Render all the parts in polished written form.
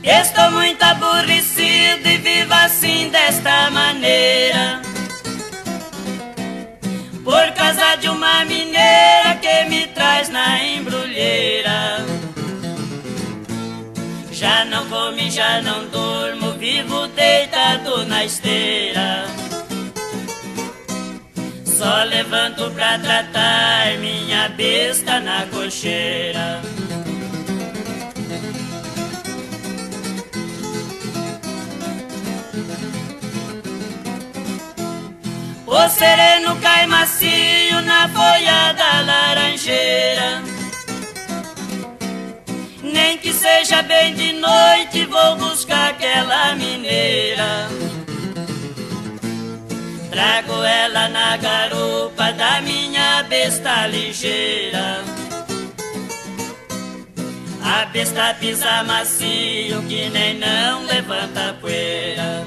Estou muito aborrecido e vivo assim desta maneira, por causa de uma mineira que me traz na embrulheira. Já não como, já não durmo, vivo deitado na esteira. Só levanto pra tratar minha besta na cocheira. O sereno cai macio na folha da laranjeira. Nem que seja bem de noite, vou buscar aquela mineira. Trago ela na garupa da minha besta ligeira. A besta pisa macio que nem não levanta poeira.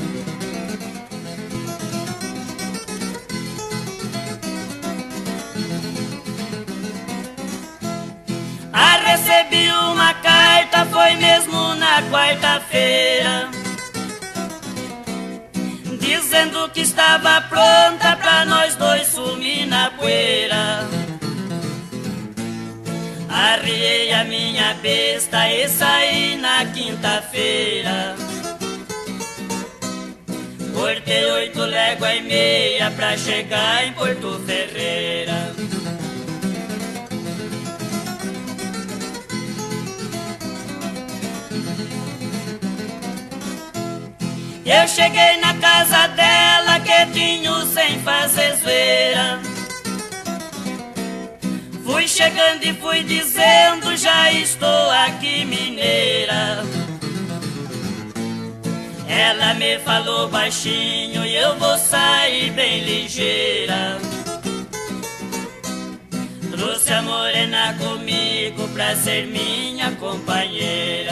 Recebi uma carta, foi mesmo na quarta-feira, dizendo que estava pronta pra nós dois sumir na poeira. Arriei a minha besta e saí na quinta-feira. Cortei 8 léguas e meia pra chegar em Porto Ferreira. Eu cheguei na casa dela quietinho sem fazer zoeira. Fui chegando e fui dizendo, já estou aqui mineira. Ela me falou baixinho e eu vou sair bem ligeira. Trouxe a morena comigo pra ser minha companheira.